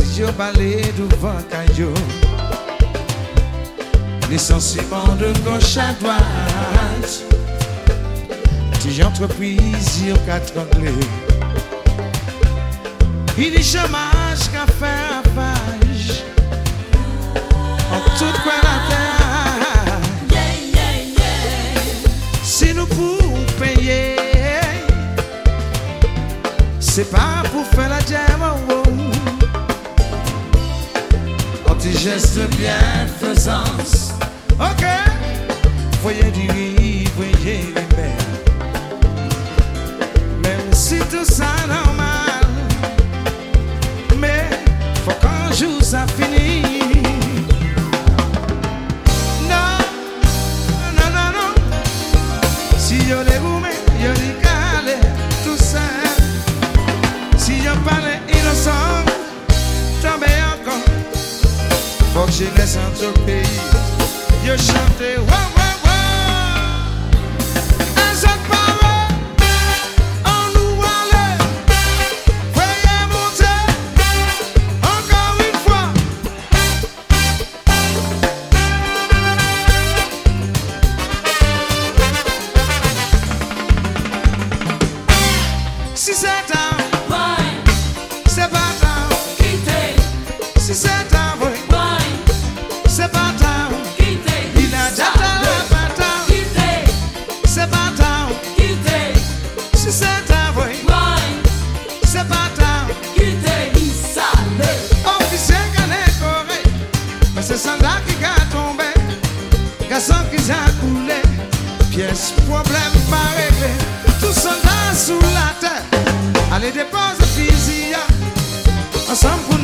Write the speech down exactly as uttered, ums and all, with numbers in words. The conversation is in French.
yo balé devant caillou. Licenciement de gauche à droite. Tige entreprise yo quatre anglais. Il dit chômage qu'a fait ravage en toute quoi la terre. Yeah, yeah, yeah. Si nous pouvons payer, c'est pas pour faire la diable. Oh, oh. Un petit geste de bienfaisance. Ok, voyez du riz, voyez les mers. Même si tout ça normal, mais faut qu'un jour ça finisse. Non, non, non, non. Si yo les goumé, yo les calé, tout ça. Si yo parle innocent, tombé encore. Faut que je laisse un autre pays. Yo chante, wow, wow, wow. Un seul parole, on nous allait. Voyez monter, encore une fois. Si c'est un, Wine, c'est pas un. quittez, Si c'est un, oui, wine, c'est pas un. quittez, Il a déjà la bataille. quittez, C'est pas un. quittez, Si c'est un, oui, wine, c'est pas un. quittez, Isale. Officier qui est correct, mais c'est soldat qui a tombé, garçon qui a coulé, pièce problème pas réglé. Tout soldat sous la terre, allez dépose fusil, ensemble pour